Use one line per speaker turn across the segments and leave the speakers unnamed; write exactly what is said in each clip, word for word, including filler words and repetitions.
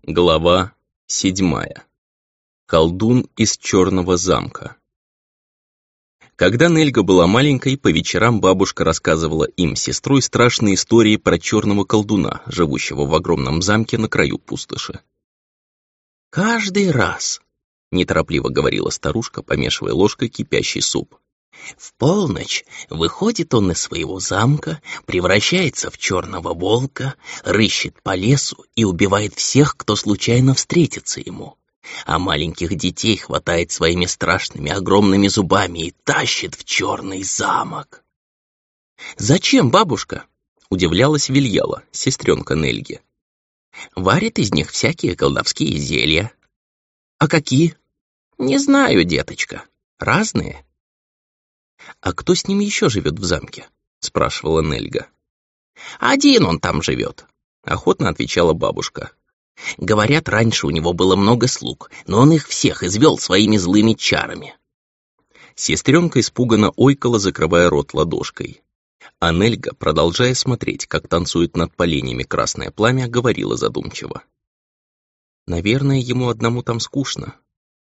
Глава седьмая. Колдун из Черного замка. Когда Нельга была маленькой, по вечерам бабушка рассказывала им с сестрой страшные истории про черного колдуна, живущего в огромном замке на краю пустоши. «Каждый раз», — неторопливо говорила старушка, помешивая ложкой кипящий суп, «в полночь выходит он из своего замка, превращается в черного волка, рыщет по лесу и убивает всех, кто случайно встретится ему, а маленьких детей хватает своими страшными огромными зубами и тащит в черный замок». «Зачем, бабушка?» — удивлялась Вильяла, сестренка Нельги. «Варит из них всякие колдовские зелья». «А какие?» «Не знаю, деточка. Разные». «А кто с ним еще живет в замке?» — спрашивала Нельга. «Один он там живет», — охотно отвечала бабушка. «Говорят, раньше у него было много слуг, но он их всех извел своими злыми чарами». Сестренка испуганно ойкала, закрывая рот ладошкой. А Нельга, продолжая смотреть, как танцует над поленьями красное пламя, говорила задумчиво. «Наверное, ему одному там скучно».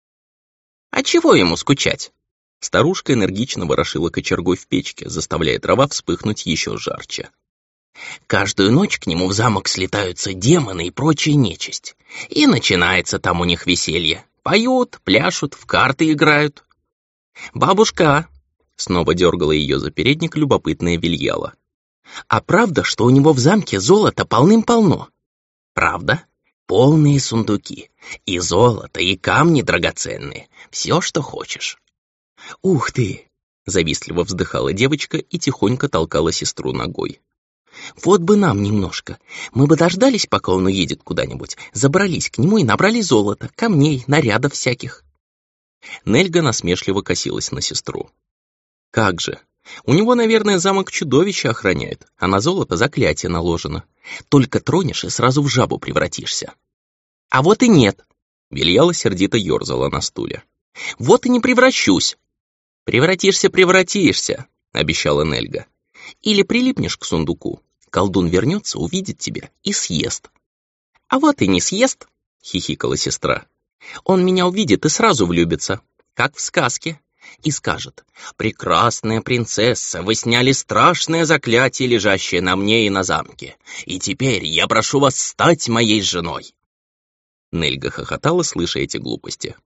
«А чего ему скучать?» Старушка энергично ворошила кочергой в печке, заставляя дрова вспыхнуть еще жарче. «Каждую ночь к нему в замок слетаются демоны и прочая нечисть. И начинается там у них веселье. Поют, пляшут, в карты играют». «Бабушка!» — снова дергала ее за передник любопытная Вильяла. «А правда, что у него в замке золота полным-полно?» «Правда. Полные сундуки. И золото, и камни драгоценные. Все, что хочешь». «Ух ты!» — завистливо вздыхала девочка и тихонько толкала сестру ногой. «Вот бы нам немножко. Мы бы дождались, пока он уедет куда-нибудь, забрались к нему и набрали золота, камней, нарядов всяких». Нельга насмешливо косилась на сестру. «Как же! У него, наверное, замок чудовища охраняют, а на золото заклятие наложено. Только тронешь и сразу в жабу превратишься». «А вот и нет!» — Вильяла сердито ерзала на стуле. «Вот и не превращусь!» «Превратишься, превратишься», — обещала Нельга. «Или прилипнешь к сундуку. Колдун вернется, увидит тебя и съест». «А вот и не съест», — хихикала сестра. «Он меня увидит и сразу влюбится, как в сказке, и скажет: «Прекрасная принцесса, вы сняли страшное заклятие, лежащее на мне и на замке, и теперь я прошу вас стать моей женой». Нельга хохотала, слыша эти глупости.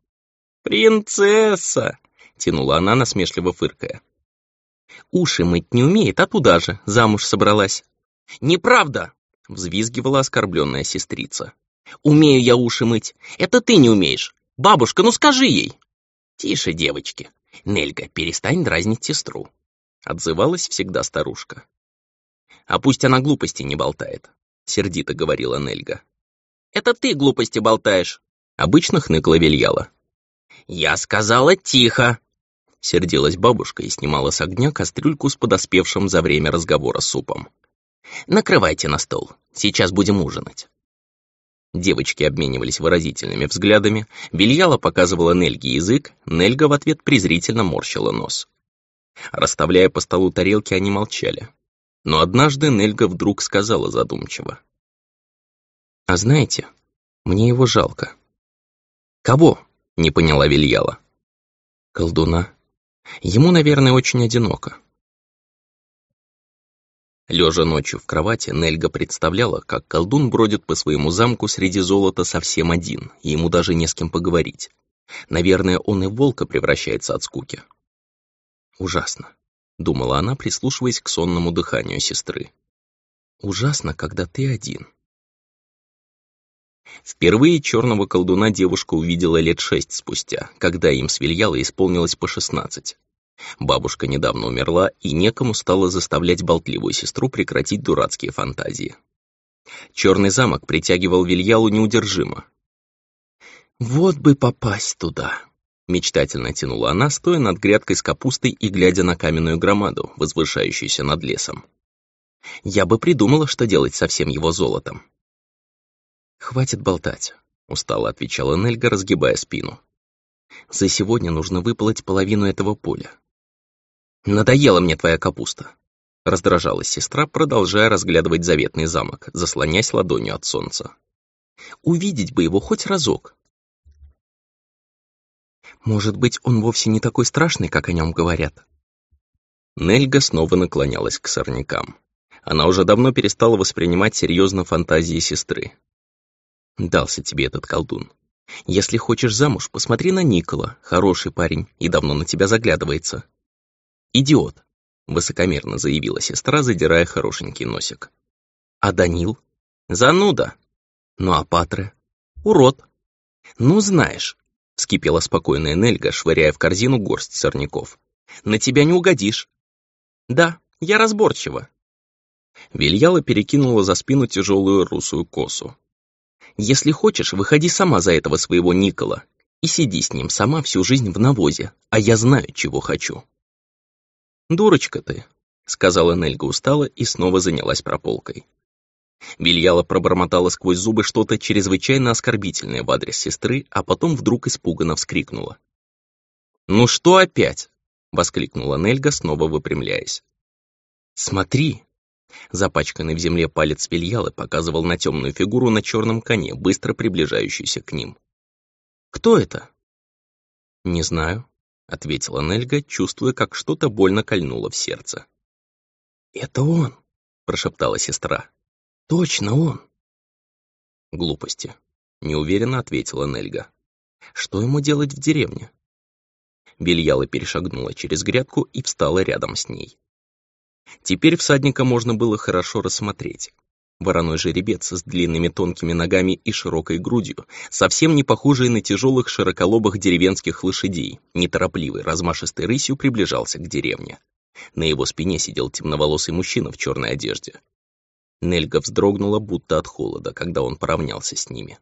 «Принцесса!» — тянула она, насмешливо фыркая. «Уши мыть не умеет, а туда же замуж собралась». «Неправда!» — взвизгивала оскорбленная сестрица. «Умею я уши мыть, это ты не умеешь. Бабушка, ну скажи ей!» «Тише, девочки. Нельга, перестань дразнить сестру», — отзывалась всегда старушка. «А пусть она глупости не болтает», — сердито говорила Нельга. «Это ты глупости болтаешь», — обычно хныкла Вильяла. «Я сказала тихо!» — сердилась бабушка и снимала с огня кастрюльку с подоспевшим за время разговора супом. «Накрывайте на стол, сейчас будем ужинать». Девочки обменивались выразительными взглядами, Вильяла показывала Нельге язык, Нельга в ответ презрительно морщила нос. Расставляя по столу тарелки, они молчали. Но однажды Нельга вдруг сказала задумчиво. «А знаете, мне его жалко». «Кого?» — не поняла Вильяла. «Колдуна. Ему, наверное, очень одиноко». Лежа ночью в кровати, Нельга представляла, как колдун бродит по своему замку среди золота совсем один, и ему даже не с кем поговорить. Наверное, он и в волка превращается от скуки. «Ужасно», — думала она, прислушиваясь к сонному дыханию сестры. «Ужасно, когда ты один». Впервые черного колдуна девушка увидела лет шесть спустя, когда им с Вильялой исполнилось по шестнадцать. Бабушка недавно умерла, и некому стало заставлять болтливую сестру прекратить дурацкие фантазии. Черный замок притягивал Вильялу неудержимо. «Вот бы попасть туда!» — мечтательно тянула она, стоя над грядкой с капустой и глядя на каменную громаду, возвышающуюся над лесом. «Я бы придумала, что делать со всем его золотом». «Хватит болтать», — устало отвечала Нельга, разгибая спину. «За сегодня нужно выполоть половину этого поля». «Надоела мне твоя капуста», — раздражалась сестра, продолжая разглядывать заветный замок, заслонясь ладонью от солнца. Увидеть бы его хоть разок. Может быть, он вовсе не такой страшный, как о нем говорят. Нельга снова наклонялась к сорнякам. Она уже давно перестала воспринимать серьезно фантазии сестры. Дался тебе этот колдун. Если хочешь замуж, посмотри на Никола, хороший парень, и давно на тебя заглядывается. Идиот, высокомерно заявила сестра, задирая хорошенький носик. А Данил? Зануда. Ну а Патре? Урод. Ну знаешь, вскипела спокойная Нельга, швыряя в корзину горсть сорняков. На тебя не угодишь. Да, я разборчива. Вильяла перекинула за спину тяжелую русую косу. Если хочешь, выходи сама за этого своего Никола и сиди с ним сама всю жизнь в навозе, а я знаю, чего хочу. Дурочка ты, сказала Нельга устало и снова занялась прополкой. Вильяла пробормотала сквозь зубы что-то чрезвычайно оскорбительное в адрес сестры, а потом вдруг испуганно вскрикнула. «Ну что опять?» — воскликнула Нельга, снова выпрямляясь. «Смотри!» Запачканный в земле палец Вильялы показывал на темную фигуру на черном коне, быстро приближающуюся к ним. «Кто это?» «Не знаю», — ответила Нельга, чувствуя, как что-то больно кольнуло в сердце. «Это он», — прошептала сестра. «Точно он!» «Глупости», — неуверенно ответила Нельга. «Что ему делать в деревне?» Вильяла перешагнула через грядку и встала рядом с ней. Теперь всадника можно было хорошо рассмотреть. Вороной жеребец с длинными тонкими ногами и широкой грудью, совсем не похожий на тяжелых широколобых деревенских лошадей, неторопливой размашистой рысью приближался к деревне. На его спине сидел темноволосый мужчина в черной одежде. Нельга вздрогнула, будто от холода, когда он поравнялся с ними.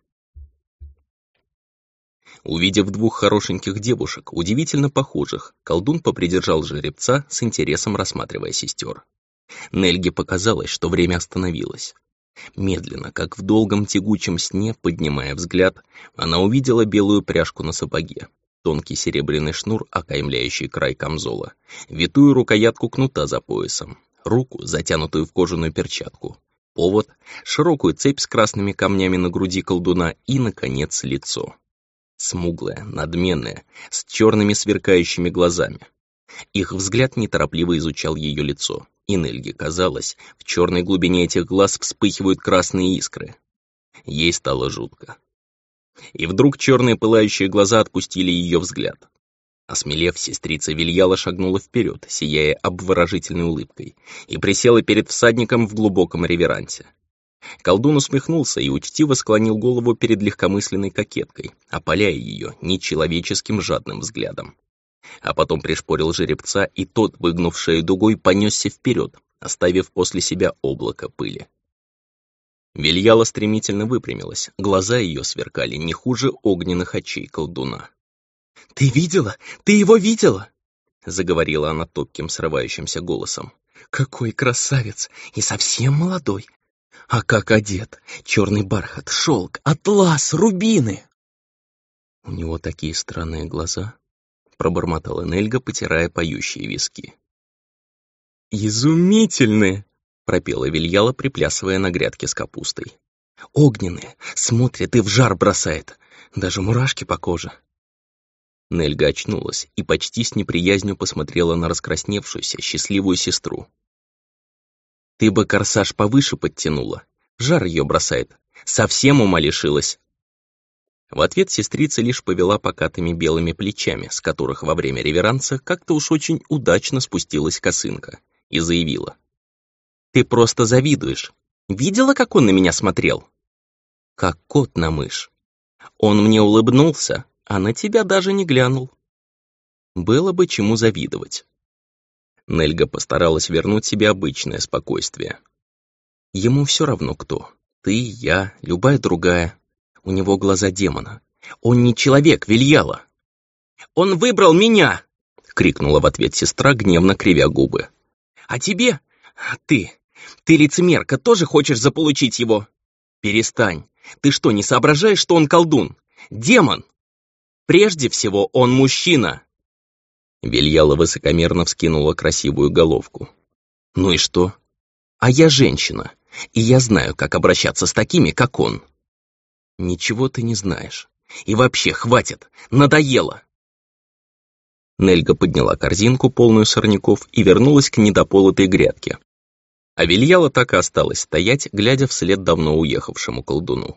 Увидев двух хорошеньких девушек, удивительно похожих, колдун попридержал жеребца, с интересом рассматривая сестер. Нельге показалось, что время остановилось. Медленно, как в долгом тягучем сне, поднимая взгляд, она увидела белую пряжку на сапоге, тонкий серебряный шнур, окаймляющий край камзола, витую рукоятку кнута за поясом, руку, затянутую в кожаную перчатку, повод, широкую цепь с красными камнями на груди колдуна и, наконец, лицо. Смуглое, надменное, с черными сверкающими глазами. Их взгляд неторопливо изучал ее лицо, и Нельге казалось, в черной глубине этих глаз вспыхивают красные искры. Ей стало жутко. И вдруг черные пылающие глаза отпустили ее взгляд. Осмелев, сестрица Вильяла шагнула вперед, сияя обворожительной улыбкой, и присела перед всадником в глубоком реверансе. Колдун усмехнулся и учтиво склонил голову перед легкомысленной кокеткой, опаляя ее нечеловеческим жадным взглядом. А потом пришпорил жеребца, и тот, выгнув шею дугой, понесся вперед, оставив после себя облако пыли. Вильяла стремительно выпрямилась, глаза ее сверкали не хуже огненных очей колдуна. «Ты видела? Ты его видела?» — заговорила она топким срывающимся голосом. «Какой красавец! И совсем молодой! А как одет! Черный бархат, шелк, атлас, рубины!» «У него такие странные глаза», — пробормотала Нельга, потирая поющие виски. «Изумительные!» — пропела Вильяла, приплясывая на грядке с капустой. «Огненные! Смотрит и в жар бросает! Даже мурашки по коже!» Нельга очнулась и почти с неприязнью посмотрела на раскрасневшуюся, счастливую сестру. «Ты бы корсаж повыше подтянула. Жар ее бросает. Совсем ума лишилась». В ответ сестрица лишь повела покатыми белыми плечами, с которых во время реверанса как-то уж очень удачно спустилась косынка, и заявила. «Ты просто завидуешь. Видела, как он на меня смотрел?» «Как кот на мышь. Он мне улыбнулся, а на тебя даже не глянул. Было бы чему завидовать». Нельга постаралась вернуть себе обычное спокойствие. Ему все равно кто. Ты, я, любая другая. У него глаза демона. Он не человек, Вильяла. «Он выбрал меня!» — крикнула в ответ сестра, гневно кривя губы. «А тебе? Ты, ты лицемерка, тоже хочешь заполучить его? Перестань. Ты что, не соображаешь, что он колдун? Демон! Прежде всего, он мужчина!» Вильяла высокомерно вскинула красивую головку. «Ну и что? А я женщина, и я знаю, как обращаться с такими, как он». Ничего ты не знаешь. И вообще, хватит! Надоело!» Нельга подняла корзинку, полную сорняков, и вернулась к недополотой грядке. А Вильяла так и осталась стоять, глядя вслед давно уехавшему колдуну.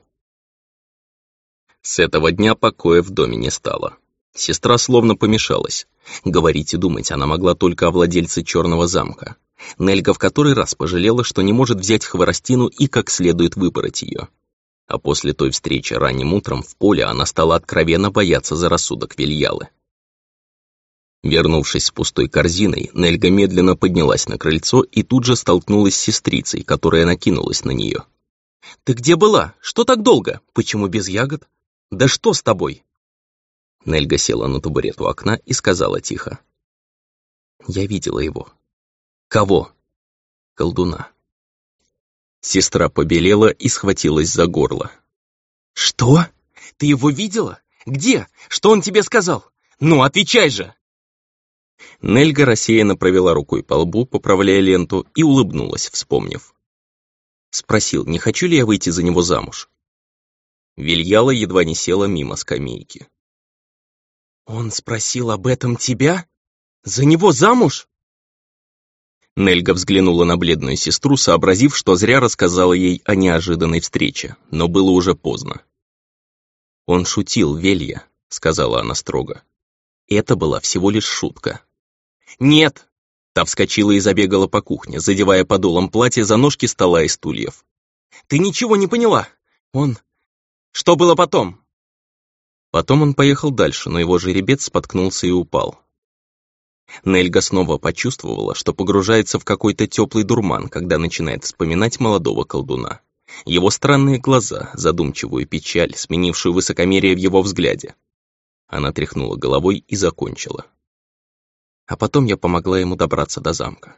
С этого дня покоя в доме не стало. Сестра словно помешалась. Говорить и думать она могла только о владельце Черного замка. Нельга в который раз пожалела, что не может взять Хворостину и как следует выпороть ее. А после той встречи ранним утром в поле она стала откровенно бояться за рассудок Вильялы. Вернувшись с пустой корзиной, Нельга медленно поднялась на крыльцо и тут же столкнулась с сестрицей, которая накинулась на нее. «Ты где была? Что так долго? Почему без ягод? Да что с тобой?» Нельга села на табурет у окна и сказала тихо. «Я видела его». «Кого?» «Колдуна». Сестра побелела и схватилась за горло. «Что? Ты его видела? Где? Что он тебе сказал? Ну, отвечай же!» Нельга рассеянно провела рукой по лбу, поправляя ленту, и улыбнулась, вспомнив. Спросил, не хочу ли я выйти за него замуж. Вильяла едва не села мимо скамейки. «Он спросил об этом тебя? За него замуж?» Нельга взглянула на бледную сестру, сообразив, что зря рассказала ей о неожиданной встрече, но было уже поздно. «Он шутил, Велья», — сказала она строго. «Это была всего лишь шутка». «Нет!» — та вскочила и забегала по кухне, задевая подолом платья за ножки стола и стульев. «Ты ничего не поняла! Он... Что было потом?» Потом он поехал дальше, но его жеребец споткнулся и упал. Нельга снова почувствовала, что погружается в какой-то теплый дурман, когда начинает вспоминать молодого колдуна. Его странные глаза, задумчивую печаль, сменившую высокомерие в его взгляде. Она тряхнула головой и закончила. А потом я помогла ему добраться до замка.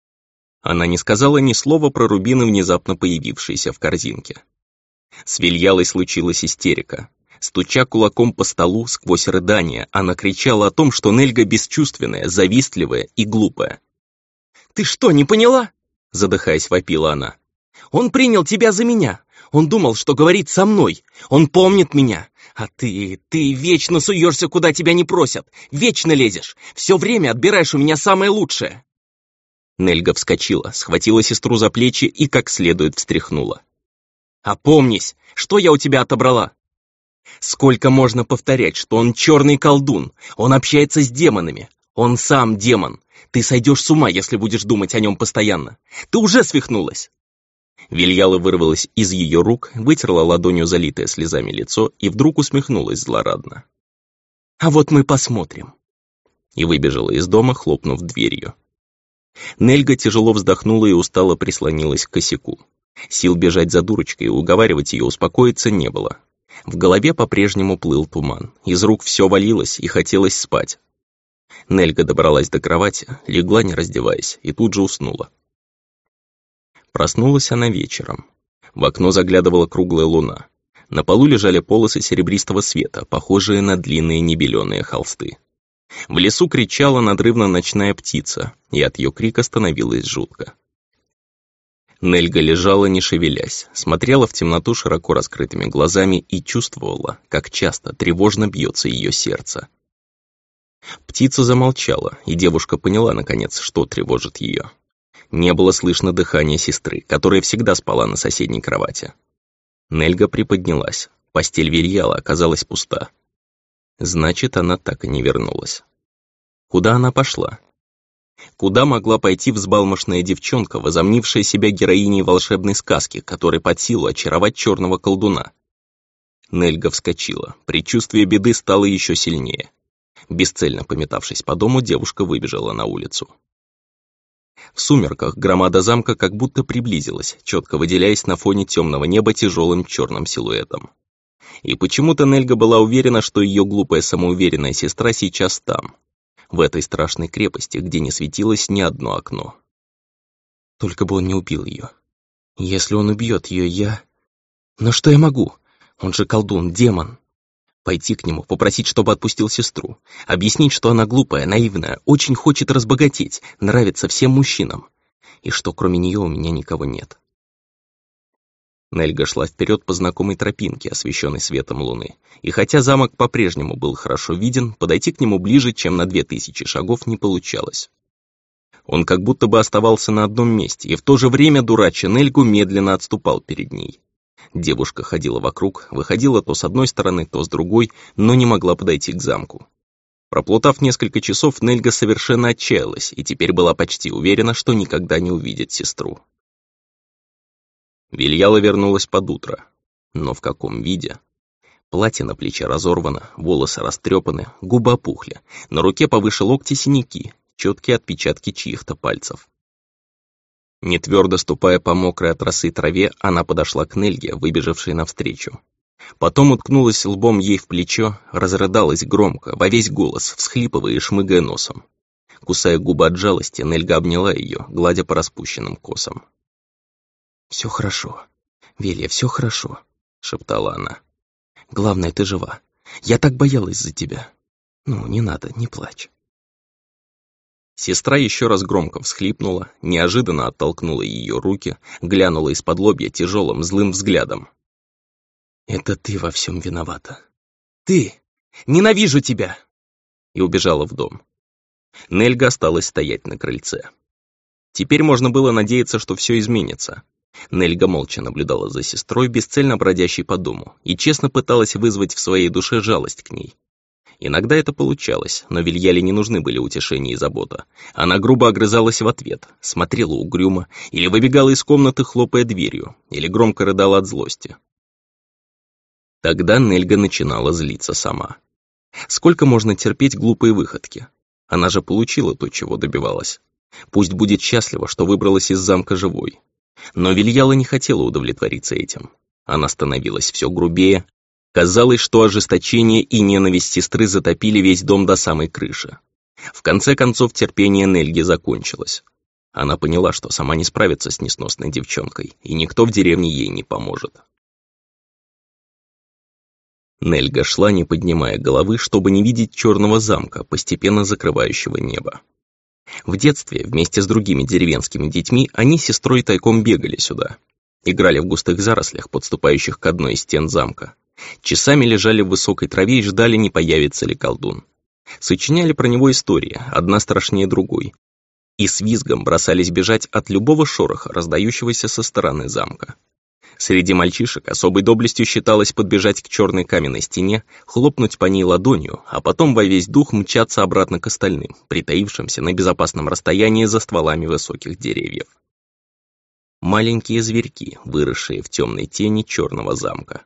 Она не сказала ни слова про рубины, внезапно появившиеся в корзинке. С Вильялой случилась истерика. Стуча кулаком по столу сквозь рыдания, она кричала о том, что Нельга бесчувственная, завистливая и глупая. «Ты что, не поняла?» — задыхаясь, вопила она. «Он принял тебя за меня. Он думал, что говорит со мной. Он помнит меня. А ты, ты вечно суешься, куда тебя не просят. Вечно лезешь. Все время отбираешь у меня самое лучшее». Нельга вскочила, схватила сестру за плечи и как следует встряхнула. «Опомнись, что я у тебя отобрала? Сколько можно повторять, что он черный колдун, он общается с демонами, он сам демон. Ты сойдешь с ума, если будешь думать о нем постоянно. Ты уже свихнулась». Вильяла вырвалась из ее рук, вытерла ладонью залитое слезами лицо и вдруг усмехнулась злорадно. «А вот мы посмотрим». И выбежала из дома, хлопнув дверью. Нельга тяжело вздохнула и устало прислонилась к косяку. Сил бежать за дурочкой и уговаривать ее успокоиться не было. В голове по-прежнему плыл туман, из рук все валилось и хотелось спать. Нельга добралась до кровати, легла не раздеваясь и тут же уснула. Проснулась она вечером. В окно заглядывала круглая луна. На полу лежали полосы серебристого света, похожие на длинные небеленые холсты. В лесу кричала надрывно ночная птица, и от ее крика становилось жутко. Нельга лежала, не шевелясь, смотрела в темноту широко раскрытыми глазами и чувствовала, как часто тревожно бьется ее сердце. Птица замолчала, и девушка поняла, наконец, что тревожит ее. Не было слышно дыхания сестры, которая всегда спала на соседней кровати. Нельга приподнялась, постель Вильяла оказалась пуста. Значит, она так и не вернулась. Куда она пошла? Куда могла пойти взбалмошная девчонка, возомнившая себя героиней волшебной сказки, которой под силу очаровать черного колдуна? Нельга вскочила, предчувствие беды стало еще сильнее. Бесцельно пометавшись по дому, девушка выбежала на улицу. В сумерках громада замка как будто приблизилась, четко выделяясь на фоне темного неба тяжелым черным силуэтом. И почему-то Нельга была уверена, что ее глупая самоуверенная сестра сейчас там, в этой страшной крепости, где не светилось ни одно окно. Только бы он не убил ее. Если он убьет ее, я... Но что я могу? Он же колдун, демон. Пойти к нему, попросить, чтобы отпустил сестру, объяснить, что она глупая, наивная, очень хочет разбогатеть, нравится всем мужчинам, и что кроме нее у меня никого нет. Нельга шла вперед по знакомой тропинке, освещенной светом луны, и хотя замок по-прежнему был хорошо виден, подойти к нему ближе, чем на две тысячи шагов, не получалось. Он как будто бы оставался на одном месте, и в то же время, дурача Нельгу, медленно отступал перед ней. Девушка ходила вокруг, выходила то с одной стороны, то с другой, но не могла подойти к замку. Проплутав несколько часов, Нельга совершенно отчаялась и теперь была почти уверена, что никогда не увидит сестру. Вильяла вернулась под утро. Но в каком виде? Платье на плече разорвано, волосы растрепаны, губы опухли, на руке повыше локти синяки, четкие отпечатки чьих-то пальцев. Нетвердо ступая по мокрой от росы траве, она подошла к Нельге, выбежавшей навстречу. Потом уткнулась лбом ей в плечо, разрыдалась громко, во весь голос, всхлипывая и шмыгая носом. Кусая губы от жалости, Нельга обняла ее, гладя по распущенным косам. «Все хорошо, Велья, все хорошо», — шептала она. «Главное, ты жива. Я так боялась за тебя. Ну, не надо, не плачь». Сестра еще раз громко всхлипнула, неожиданно оттолкнула ее руки, глянула из-под лобья тяжелым злым взглядом. «Это ты во всем виновата. Ты! Ненавижу тебя!» И убежала в дом. Нельга осталась стоять на крыльце. Теперь можно было надеяться, что все изменится. Нельга молча наблюдала за сестрой, бесцельно бродящей по дому, и честно пыталась вызвать в своей душе жалость к ней. Иногда это получалось, но Вильяле не нужны были утешения и забота. Она грубо огрызалась в ответ, смотрела угрюмо, или выбегала из комнаты, хлопая дверью, или громко рыдала от злости. Тогда Нельга начинала злиться сама. Сколько можно терпеть глупые выходки? Она же получила то, чего добивалась. Пусть будет счастлива, что выбралась из замка живой. Но Вильяла не хотела удовлетвориться этим. Она становилась все грубее. Казалось, что ожесточение и ненависть сестры затопили весь дом до самой крыши. В конце концов терпение Нельги закончилось. Она поняла, что сама не справится с несносной девчонкой, и никто в деревне ей не поможет. Нельга шла, не поднимая головы, чтобы не видеть черного замка, постепенно закрывающего небо. В детстве, вместе с другими деревенскими детьми, они с сестрой тайком бегали сюда. Играли в густых зарослях, подступающих к одной из стен замка. Часами лежали в высокой траве и ждали, не появится ли колдун. Сочиняли про него истории, одна страшнее другой. И с визгом бросались бежать от любого шороха, раздающегося со стороны замка. Среди мальчишек особой доблестью считалось подбежать к черной каменной стене, хлопнуть по ней ладонью, а потом во весь дух мчаться обратно к остальным, притаившимся на безопасном расстоянии за стволами высоких деревьев. Маленькие зверьки, выросшие в темной тени черного замка.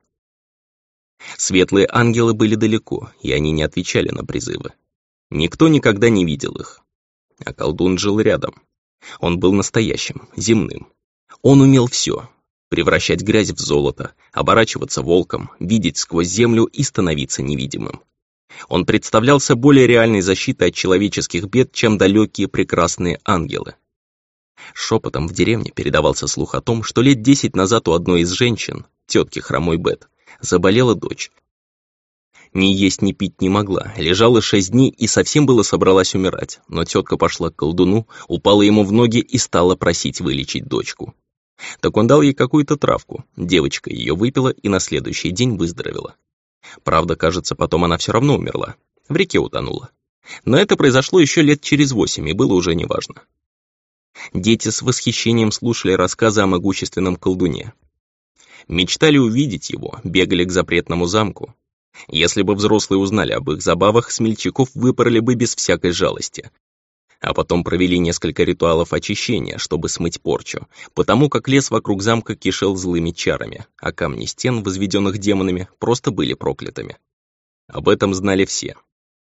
Светлые ангелы были далеко, и они не отвечали на призывы. Никто никогда не видел их. А колдун жил рядом. Он был настоящим, земным. Он умел все. Превращать грязь в золото, оборачиваться волком, видеть сквозь землю и становиться невидимым. Он представлялся более реальной защитой от человеческих бед, чем далекие прекрасные ангелы. Шепотом в деревне передавался слух о том, что лет десять назад у одной из женщин, тетки хромой Бет, заболела дочь. Ни есть, ни пить не могла, лежала шесть дней и совсем было собралась умирать, но тетка пошла к колдуну, упала ему в ноги и стала просить вылечить дочку. Так он дал ей какую-то травку, девочка ее выпила и на следующий день выздоровела. Правда, кажется, потом она все равно умерла, в реке утонула. Но это произошло еще лет через восемь, и было уже неважно. Дети с восхищением слушали рассказы о могущественном колдуне. Мечтали увидеть его, бегали к запретному замку. Если бы взрослые узнали об их забавах, смельчаков выпороли бы без всякой жалости. А потом провели несколько ритуалов очищения, чтобы смыть порчу, потому как лес вокруг замка кишел злыми чарами, а камни стен, возведенных демонами, просто были проклятыми. Об этом знали все.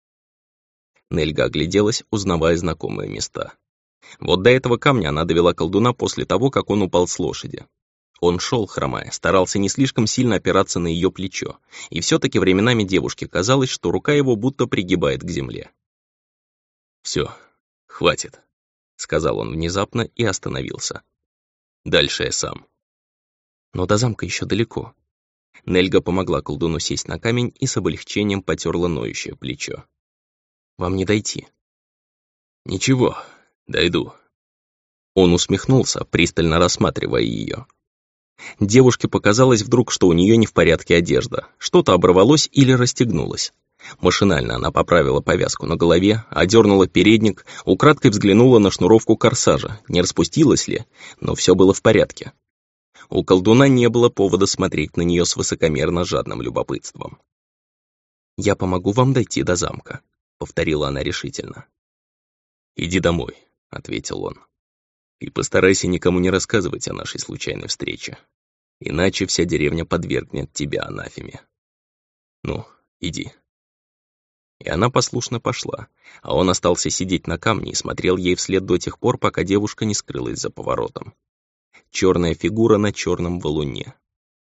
Нельга огляделась, узнавая знакомые места. Вот до этого камня она довела колдуна после того, как он упал с лошади. Он шел, хромая, старался не слишком сильно опираться на ее плечо, и все-таки временами девушке казалось, что рука его будто пригибает к земле. «Все, хватит», — сказал он внезапно и остановился. «Дальше я сам». Но до замка еще далеко. Нельга помогла колдуну сесть на камень и с облегчением потерла ноющее плечо. «Вам не дойти». «Ничего, дойду». Он усмехнулся, пристально рассматривая ее. Девушке показалось вдруг, что у нее не в порядке одежда. Что-то оборвалось или расстегнулось. Машинально она поправила повязку на голове, одернула передник, украдкой взглянула на шнуровку корсажа, не распустилась ли, но все было в порядке. У колдуна не было повода смотреть на нее с высокомерно жадным любопытством. «Я помогу вам дойти до замка», — повторила она решительно. «Иди домой», — ответил он. «И постарайся никому не рассказывать о нашей случайной встрече, иначе вся деревня подвергнет тебя анафеме. Ну, иди». И она послушно пошла, а он остался сидеть на камне и смотрел ей вслед до тех пор, пока девушка не скрылась за поворотом. Черная фигура на черном валуне.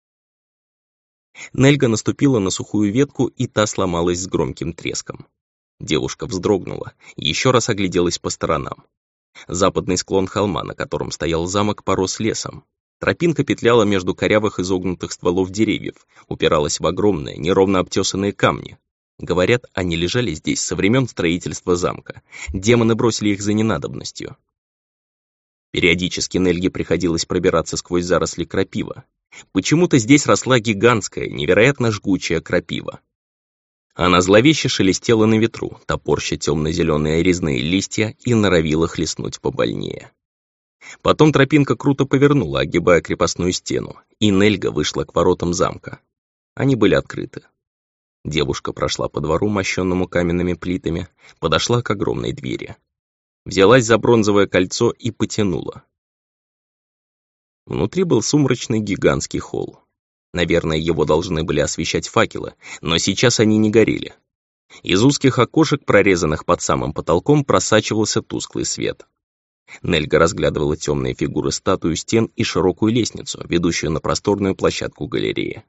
Нельга наступила на сухую ветку, и та сломалась с громким треском. Девушка вздрогнула, еще раз огляделась по сторонам. Западный склон холма, на котором стоял замок, порос лесом. Тропинка петляла между корявых изогнутых стволов деревьев, упиралась в огромные, неровно обтесанные камни. Говорят, они лежали здесь со времен строительства замка. Демоны бросили их за ненадобностью. Периодически Нельге приходилось пробираться сквозь заросли крапива. Почему-то здесь росла гигантская, невероятно жгучая крапива. Она зловеще шелестела на ветру, топорща темно-зеленые резные листья, и норовила хлестнуть побольнее. Потом тропинка круто повернула, огибая крепостную стену, и Нельга вышла к воротам замка. Они были открыты. Девушка прошла по двору, мощенному каменными плитами, подошла к огромной двери. Взялась за бронзовое кольцо и потянула. Внутри был сумрачный гигантский холл. Наверное, его должны были освещать факелы, но сейчас они не горели. Из узких окошек, прорезанных под самым потолком, просачивался тусклый свет. Нельга разглядывала темные фигуры статуи стен и широкую лестницу, ведущую на просторную площадку галереи.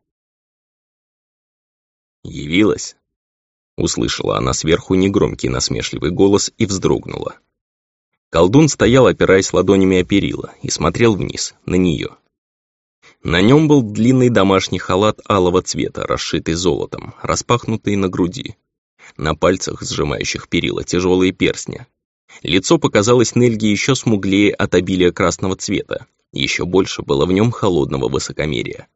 «Явилась?» — услышала она сверху негромкий насмешливый голос и вздрогнула. Колдун стоял, опираясь ладонями о перила, и смотрел вниз, на нее. На нем был длинный домашний халат алого цвета, расшитый золотом, распахнутый на груди. На пальцах, сжимающих перила, тяжелые перстни. Лицо показалось Нельге еще смуглее от обилия красного цвета. Еще больше было в нем холодного высокомерия.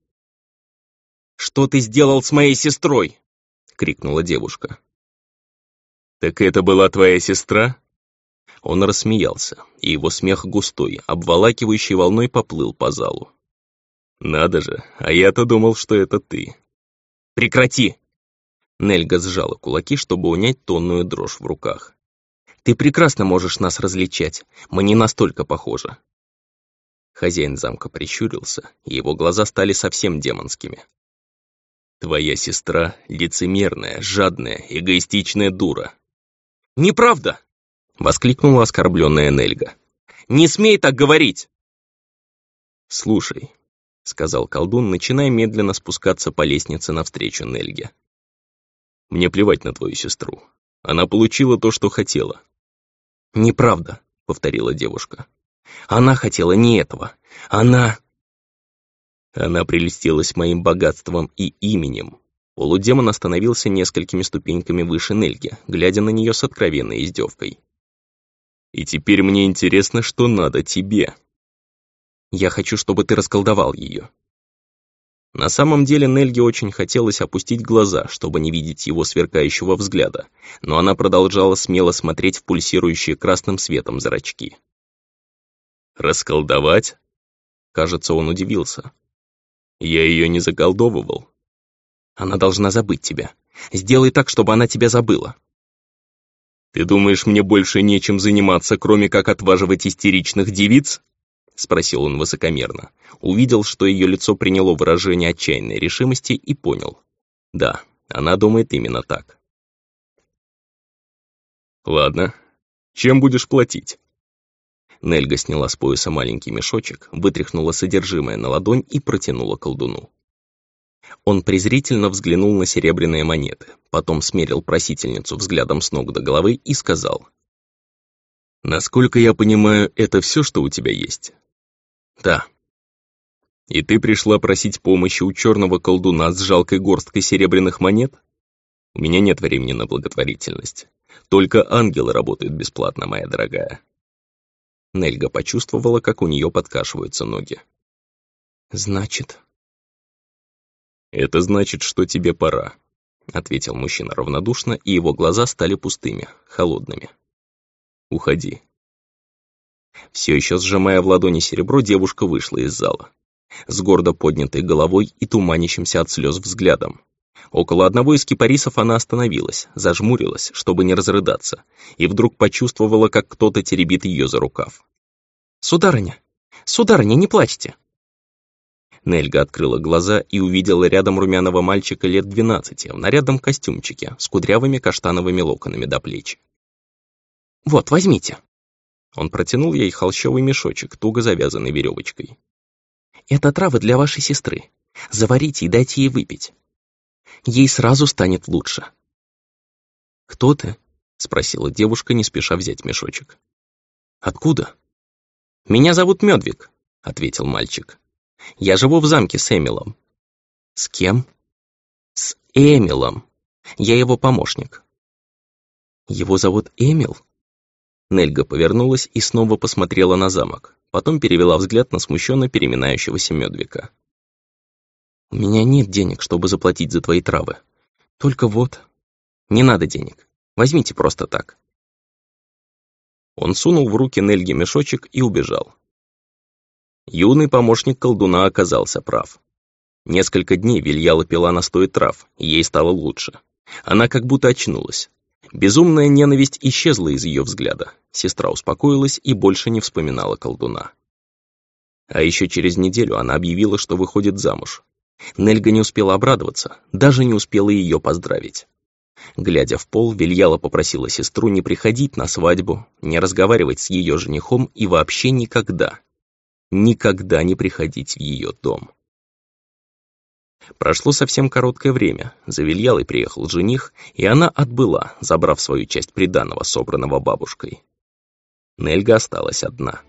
«Что ты сделал с моей сестрой?» — крикнула девушка. «Так это была твоя сестра?» Он рассмеялся, и его смех густой, обволакивающей волной поплыл по залу. «Надо же, а я-то думал, что это ты». «Прекрати!» Нельга сжала кулаки, чтобы унять тонную дрожь в руках. «Ты прекрасно можешь нас различать, мы не настолько похожи». Хозяин замка прищурился, и его глаза стали совсем демонскими. «Твоя сестра — лицемерная, жадная, эгоистичная дура». «Неправда!» — воскликнула оскорбленная Нельга. «Не смей так говорить!» «Слушай», — сказал колдун, начиная медленно спускаться по лестнице навстречу Нельге. «Мне плевать на твою сестру. Она получила то, что хотела». «Неправда», — повторила девушка. «Она хотела не этого. Она...» Она прельстилась моим богатством и именем. Полудемон остановился несколькими ступеньками выше Нельги, глядя на нее с откровенной издевкой. «И теперь мне интересно, что надо тебе». «Я хочу, чтобы ты расколдовал ее». На самом деле Нельге очень хотелось опустить глаза, чтобы не видеть его сверкающего взгляда, но она продолжала смело смотреть в пульсирующие красным светом зрачки. «Расколдовать?» Кажется, он удивился. «Я ее не заколдовывал». «Она должна забыть тебя. Сделай так, чтобы она тебя забыла». «Ты думаешь, мне больше нечем заниматься, кроме как отваживать истеричных девиц?» — спросил он высокомерно. Увидел, что ее лицо приняло выражение отчаянной решимости, и понял. Да, она думает именно так. «Ладно. Чем будешь платить?» Нельга сняла с пояса маленький мешочек, вытряхнула содержимое на ладонь и протянула колдуну. Он презрительно взглянул на серебряные монеты, потом смерил просительницу взглядом с ног до головы и сказал: «Насколько я понимаю, это все, что у тебя есть?» «Да». «И ты пришла просить помощи у черного колдуна с жалкой горсткой серебряных монет? У меня нет времени на благотворительность. Только ангелы работают бесплатно, моя дорогая». Нельга почувствовала, как у нее подкашиваются ноги.
Значит...
«Это значит, что тебе пора», — ответил мужчина равнодушно, и его глаза стали пустыми, холодными. «Уходи». Все еще сжимая в ладони серебро, девушка вышла из зала. С гордо поднятой головой и туманящимся от слез взглядом. Около одного из кипарисов она остановилась, зажмурилась, чтобы не разрыдаться, и вдруг почувствовала, как кто-то теребит ее за рукав.
«Сударыня! Сударыня, не плачьте!»
Нельга открыла глаза и увидела рядом румяного мальчика лет двенадцати в нарядном костюмчике с кудрявыми каштановыми локонами до плеч.
«Вот, возьмите!»
Он протянул ей холщовый мешочек, туго завязанный веревочкой.
«Это травы для вашей сестры. Заварите и дайте ей выпить. Ей сразу станет лучше».
«Кто ты?» — спросила девушка, не спеша взять мешочек.
«Откуда?»
«Меня зовут Мёдвиг», — ответил мальчик. «Я живу в замке с Эмилом».
«С кем?»
«С Эмилом. Я его помощник».
«Его зовут Эмил?»
Нельга повернулась и снова посмотрела на замок, потом перевела взгляд на смущенно переминающегося Мёдвига.
«У меня нет денег, чтобы заплатить за твои травы. Только вот...»
«Не надо денег. Возьмите просто так». Он сунул в руки Нельге мешочек и убежал. Юный помощник колдуна оказался прав. Несколько дней Вильяла пила настой трав, и ей стало лучше. Она как будто очнулась. Безумная ненависть исчезла из ее взгляда. Сестра успокоилась и больше не вспоминала колдуна. А еще через неделю она объявила, что выходит замуж. Нельга не успела обрадоваться, даже не успела ее поздравить. Глядя в пол, Вильяла попросила сестру не приходить на свадьбу, не разговаривать с ее женихом и вообще никогда, никогда не приходить в ее дом. Прошло совсем короткое время, за Вильялой приехал жених, и она отбыла, забрав свою часть приданого, собранного бабушкой. Нельга осталась одна.